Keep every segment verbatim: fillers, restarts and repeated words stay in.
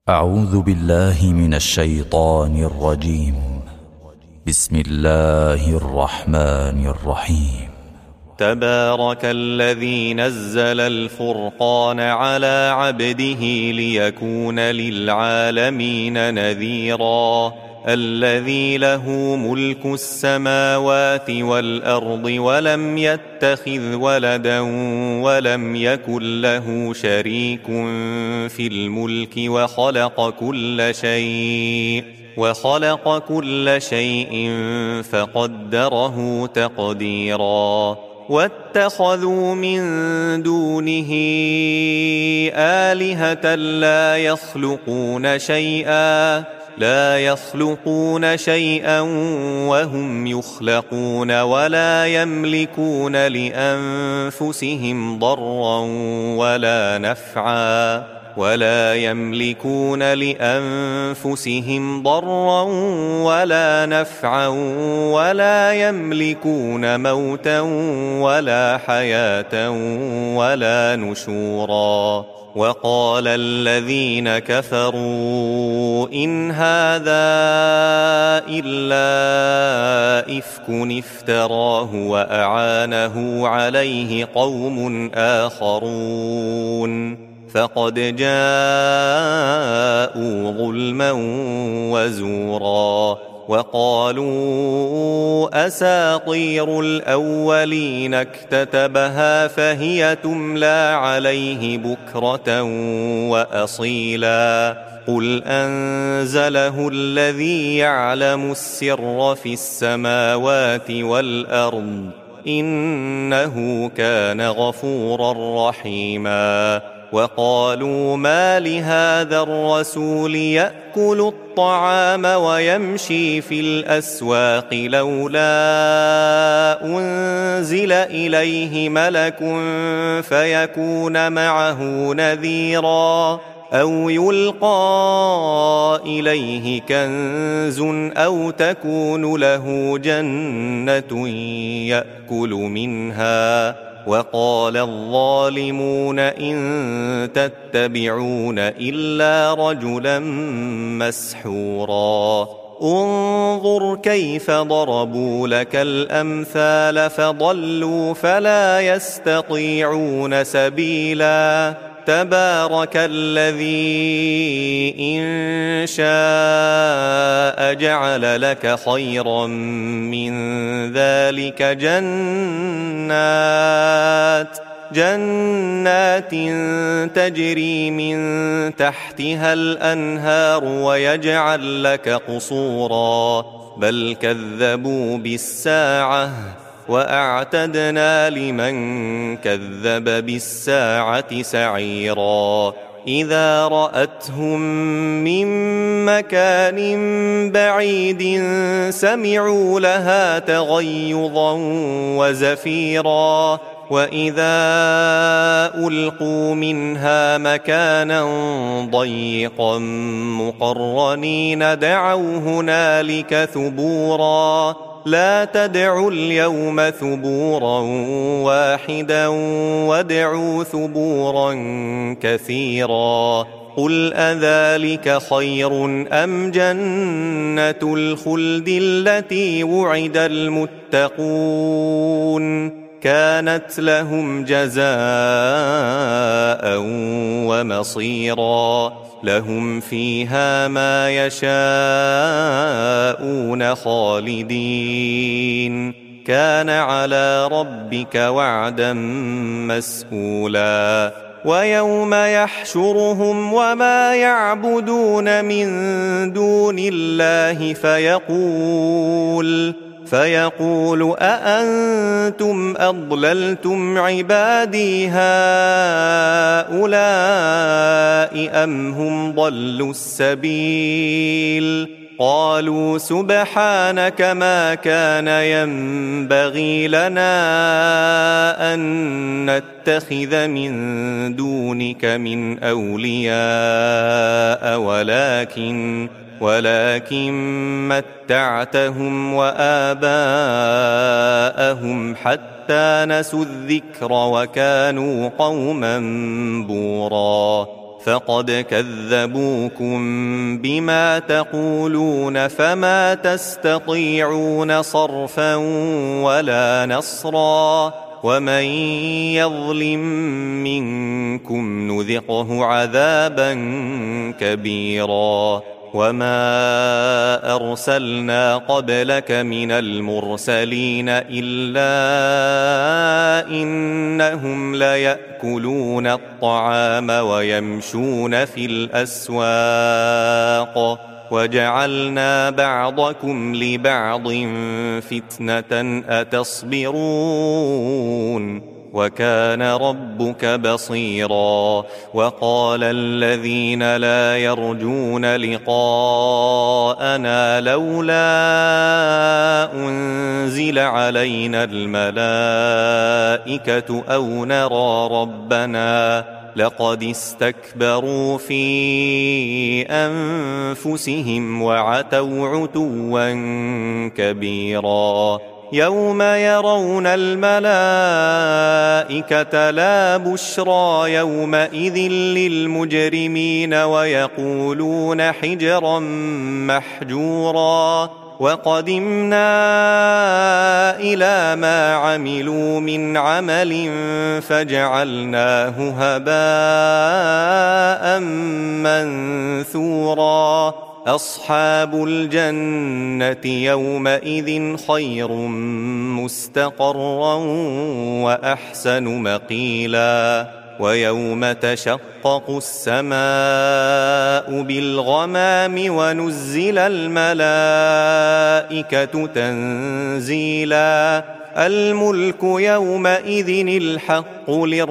أعوذ بالله من الشيطان الرجيم. بسم الله الرحمن الرحيم. تبارك الذي نزل الفرقان على عبده ليكون للعالمين نذيرا. الذي له ملك السماوات والأرض ولم يتخذ ولدا ولم يكن له شريك في الملك وخلق كل شيء وخلق كل شيء فقدره تقديرا. واتخذوا من دونه آلهة لا يخلقون شيئا لا يخلقون شيئا وهم يخلقون ولا يملكون لأنفسهم ضرا ولا نفعا ولا يملكون لأنفسهم ضرا ولا نفعا ولا يملكون موتا ولا حياة ولا نشورا. وقال الذين كفروا إن هذا إلا إفك افتراه وأعانه عليه قوم آخرون فقد جاءوا ظلما وزورا. وقالوا أساطير الأولين اكتتبها فهي تملى عليه بكرة وأصيلا. قل أنزله الذي يعلم السر في السماوات والأرض إنه كان غفورا رحيما. وقالوا ما لهذا الرسول يأكل الطعام ويمشي في الأسواق لولا أنزل إليه ملك فيكون معه نذيرا أو يلقى إليه كنز أو تكون له جنة يأكل منها. وقال الظالمون إن تتبعون إلا رجلا مسحورا. انظر كيف ضربوا لك الأمثال فضلوا فلا يستطيعون سبيلا. تبارك الذي إن شاء جعل لك خيرا من ذلك جنات جنات تجري من تحتها الأنهار ويجعل لك قصورا بل كذبوا بالساعة وأعتدنا لمن كذب بالساعة سعيرا. إذا رأتهم من مكان بعيد سمعوا لها تغيظا وزفيرا. وإذا ألقوا منها مكانا ضيقا مقرنين دعوا هنالك ثبورا. لا تدعوا اليوم ثبورا واحدا وادعوا ثبورا كثيرا. قل أذلك خير أم جنة الخلد التي وعد المتقون كانت لهم جزاء ومصيرا. لهم فيها ما يشاءون خالدين كان على ربك وعدا مسئولا. ويوم يحشرهم وما يعبدون من دون الله فيقول فيقول أأنتم أضللتم عبادي هؤلاء أم هم ضلوا السبيل. قالوا سبحانك ما كان ينبغي لنا أن نتخذ من دونك من أولياء ولكن ولكن متعتهم وآباءهم حتى نسوا الذكر وكانوا قوما بورا. فقد كذبوكم بما تقولون فما تستطيعون صرفا ولا نصرا ومن يظلم منكم نذقه عذابا كبيرا وما أرسلنا قبلك من المرسلين إلا إنهم ليأكلون الطعام ويمشون في الأسواق وجعلنا بعضكم لبعض فتنة أتصبرون وكان ربك بصيرا وقال الذين لا يرجون لقاءنا لولا أنزل علينا الملائكة أو نرى ربنا لقد استكبروا في أنفسهم وعتوا عتوا كبيرا يوم يرون الملائكة لا بشرى يومئذ للمجرمين ويقولون حجرا محجورا وقدمنا إلى ما عملوا من عمل فجعلناه هباء منثورا أصحاب الجنة يومئذ خير مستقرا وأحسن مقيلا ويوم تشقق السماء بالغمام ونزل الملائكة تنزيلا الملك يومئذ الحق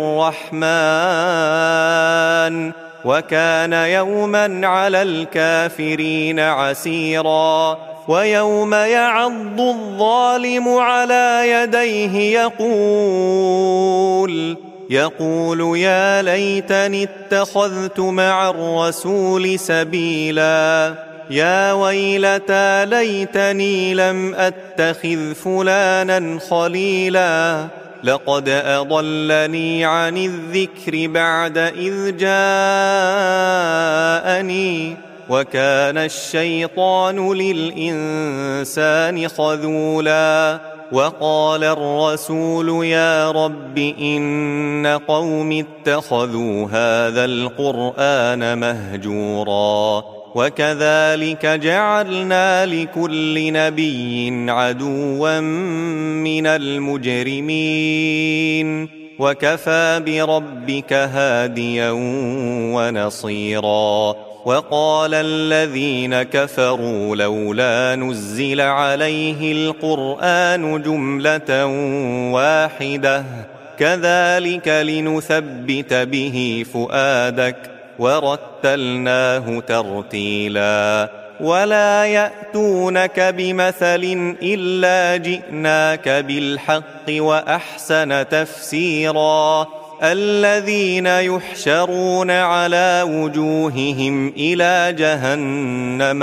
للرحمن وكان يوما على الكافرين عسيرا ويوم يعض الظالم على يديه يقول يقول يا ليتني اتخذت مع الرسول سبيلا يا ويلتى ليتني لم أتخذ فلانا خليلا لقد أضلني عن الذكر بعد إذ جاءني وكان الشيطان للإنسان خذولا وقال الرسول يا رب إن قوم اتخذوا هذا القرآن مهجورا وكذلك جعلنا لكل نبي عدوا من المجرمين وكفى بربك هاديا ونصيرا وقال الذين كفروا لولا نزل عليه القرآن جملة واحدة كذلك لنثبت به فؤادك ورتلناه ترتيلا ولا يأتونك بمثل إلا جئناك بالحق وأحسن تفسيرا الذين يحشرون على وجوههم إلى جهنم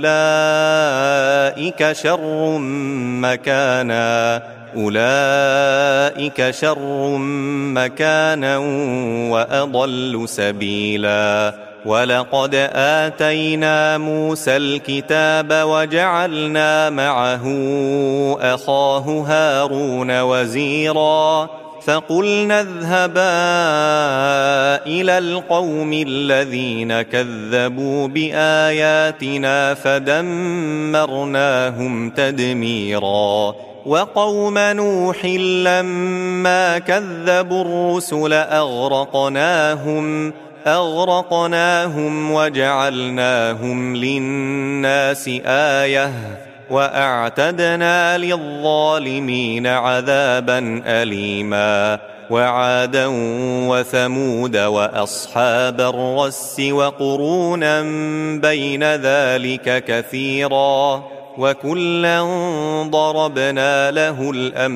أولئك شر مكانا أولئك شر مكانا وأضل سبيلا ولقد آتينا موسى الكتاب وجعلنا معه أخاه هارون وزيرا فقلنا اذهبا إلى القوم الذين كذبوا بآياتنا فدمرناهم تدميرا وقوم نوح لما كذبوا الرسل أغرقناهم أغرقناهم وجعلناهم للناس آية وأعتدنا للظالمين عذابا أليما وعادا وثمود وأصحاب الرس وقرونا بين ذلك كثيرا وكلا ضربنا له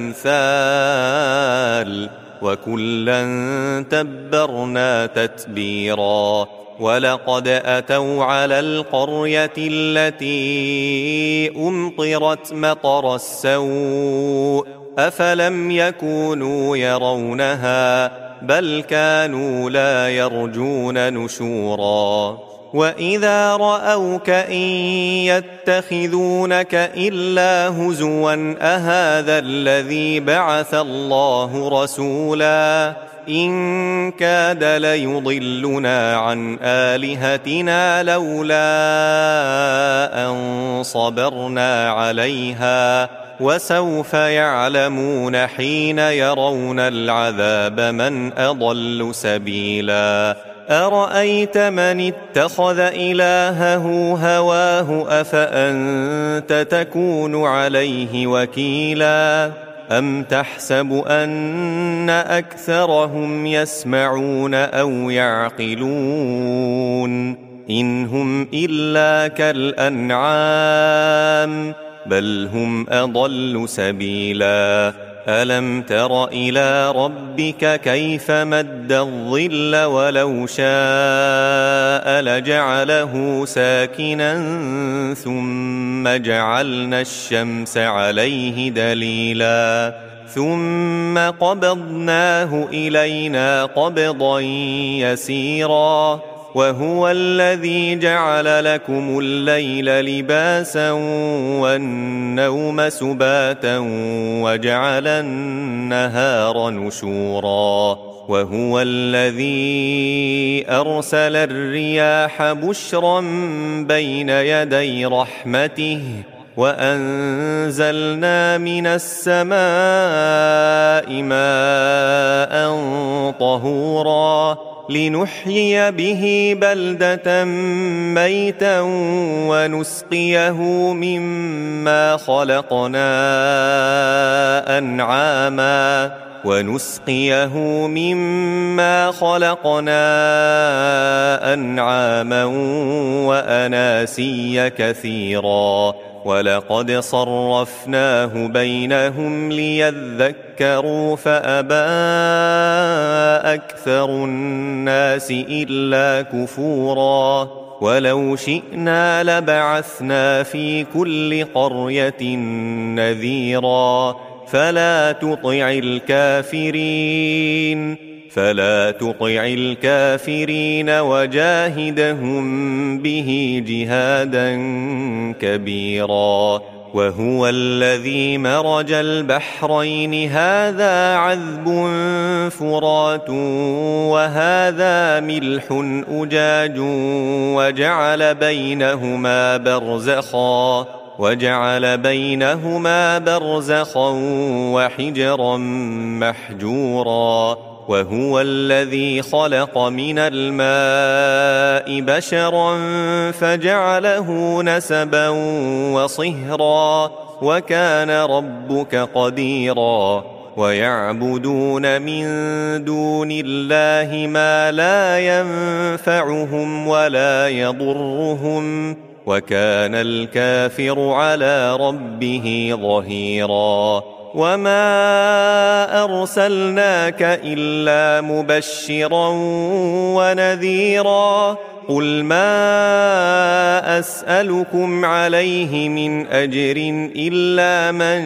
الأمثال وكلا تبرنا تتبيرا ولقد أتوا على القرية التي أمطرت مطر السوء أفلم يكونوا يرونها بل كانوا لا يرجون نشورا وإذا رأوك إن يتخذونك إلا هزوا أهذا الذي بعث الله رسولا إن كاد ليضلنا عن آلهتنا لولا أن صبرنا عليها وسوف يعلمون حين يرون العذاب من أضل سبيلا أرأيت من اتخذ إلهه هواه أفأنت تكون عليه وكيلا أم تحسب أن أكثرهم يسمعون أو يعقلون إن هم إلا كالأنعام بل هم أضل سبيلا ألم تر إلى ربك كيف مد الظل ولو شاء لجعله ساكنا ثم جعلنا الشمس عليه دليلا ثم قبضناه إلينا قبضا يسيرا وهو الذي جعل لكم الليل لباسا والنوم سباتا وجعل النهار نشورا وهو الذي أرسل الرياح بشرا بين يدي رحمته وأنزلنا من السماء ماء طهورا لنحيي به بلدة ميتا ونسقيه مما خلقنا أنعاما ونسقيه مما خلقنا أنعاما وأناسيا كثيرا ولقد صرفناه بينهم ليذكروا فأبى أكثر الناس إلا كفورا ولو شئنا لبعثنا في كل قرية نذيرا فلا تطع الكافرين فلا تطع الكافرين وجاهدهم به جهادا كبيرا وهو الذي مرج البحرين هذا عذب فرات وهذا ملح أجاج وجعل بينهما برزخا وجعل بينهما برزخا وحجرا محجورا وهو الذي خلق من الماء بشرا فجعله نسبا وصهرا وكان ربك قديرا ويعبدون من دون الله ما لا ينفعهم ولا يضرهم وكان الكافر على ربه ظهيرا وما أرسلناك إلا مبشرا ونذيرا قل ما أسألكم عليه من أجر إلا من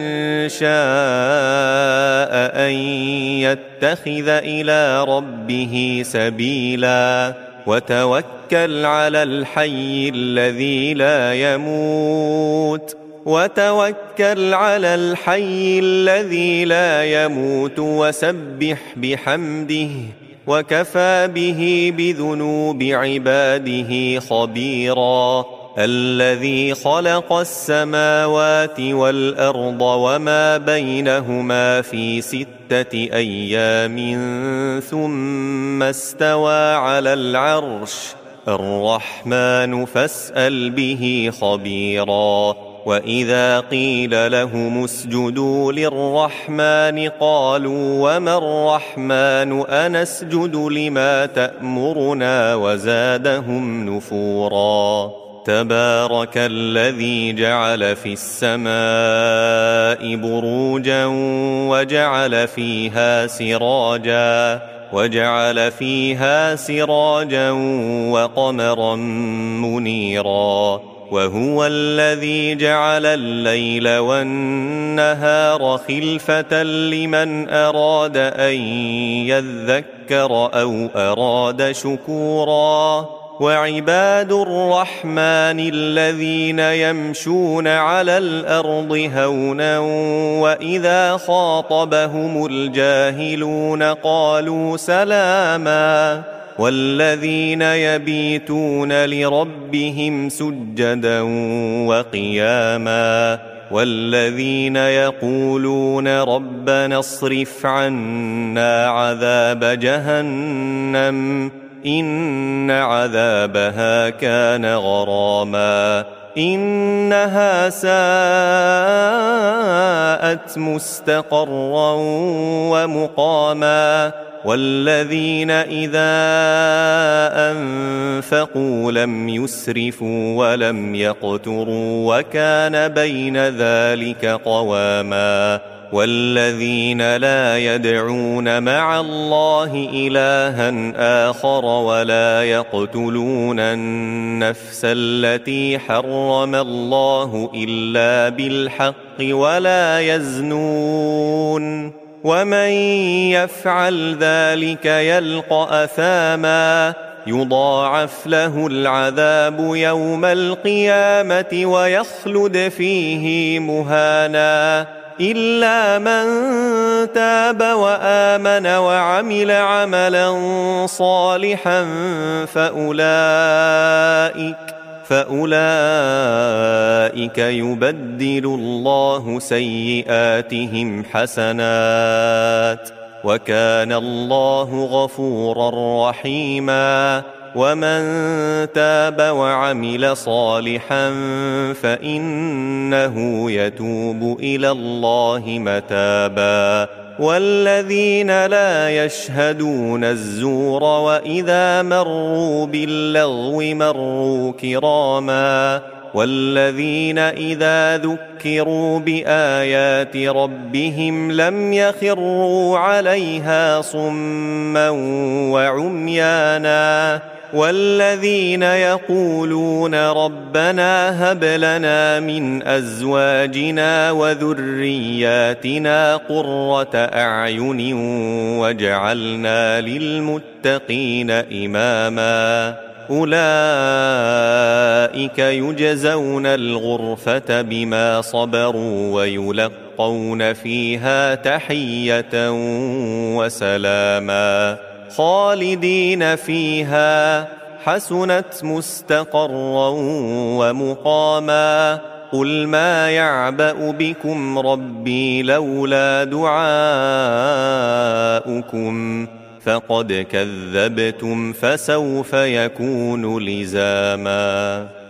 شاء أن يتخذ إلى ربه سبيلا وتوكل على الحي الذي لا يموت وتوكل على الحي الذي لا يموت وسبح بحمده وكفى به بذنوب عباده خبيرا الذي خلق السماوات والأرض وما بينهما في ستة أيام ثم استوى على العرش الرحمن فاسأل به خبيرا وإذا قيل لهم اسجدوا للرحمن قالوا وما الرحمن أنسجد لما تأمرنا وزادهم نفورا تبارك الذي جعل في السماء بروجا وجعل فيها سراجا وجعل فيها سراجا وقمرا منيرا وهو الذي جعل الليل والنهار خلفة لمن أراد أن يذكر أو أراد شكورا وعباد الرحمن الذين يمشون على الأرض هونا وإذا خاطبهم الجاهلون قالوا سلاما والذين يبيتون لربهم سجدا وقياما والذين يقولون ربنا اصرف عنا عذاب جهنم إن عذابها كان غراما إنها ساءت مستقرا ومقاما والذين إذا أنفقوا لم يسرفوا ولم يقتروا وكان بين ذلك قواما والذين لا يدعون مع الله إلها آخر ولا يقتلون النفس التي حرم الله إلا بالحق ولا يزنون ومن يفعل ذلك يلقى أثاما يضاعف له العذاب يوم القيامة ويخلد فيه مهانا إلا من تاب وآمن وعمل عملا صالحا فأولئك فأولئك يبدل الله سيئاتهم حسنات وكان الله غفورا رحيما ومن تاب وعمل صالحا فإنه يتوب إلى الله متابا والذين لا يشهدون الزور وإذا مروا باللغو مروا كراما والذين إذا ذكروا بآيات ربهم لم يخروا عليها صما وعميانا والذين يقولون ربنا هب لنا من أزواجنا وذرياتنا قرة أعين واجعلنا للمتقين إماما أولئك يجزون الغرفة بما صبروا ويلقون فيها تحية وسلاما خالدين فيها حسنت مستقرا ومقاما قل ما يعبأ بكم ربي لولا دعاؤكم فقد كذبتم فسوف يكون لزاما.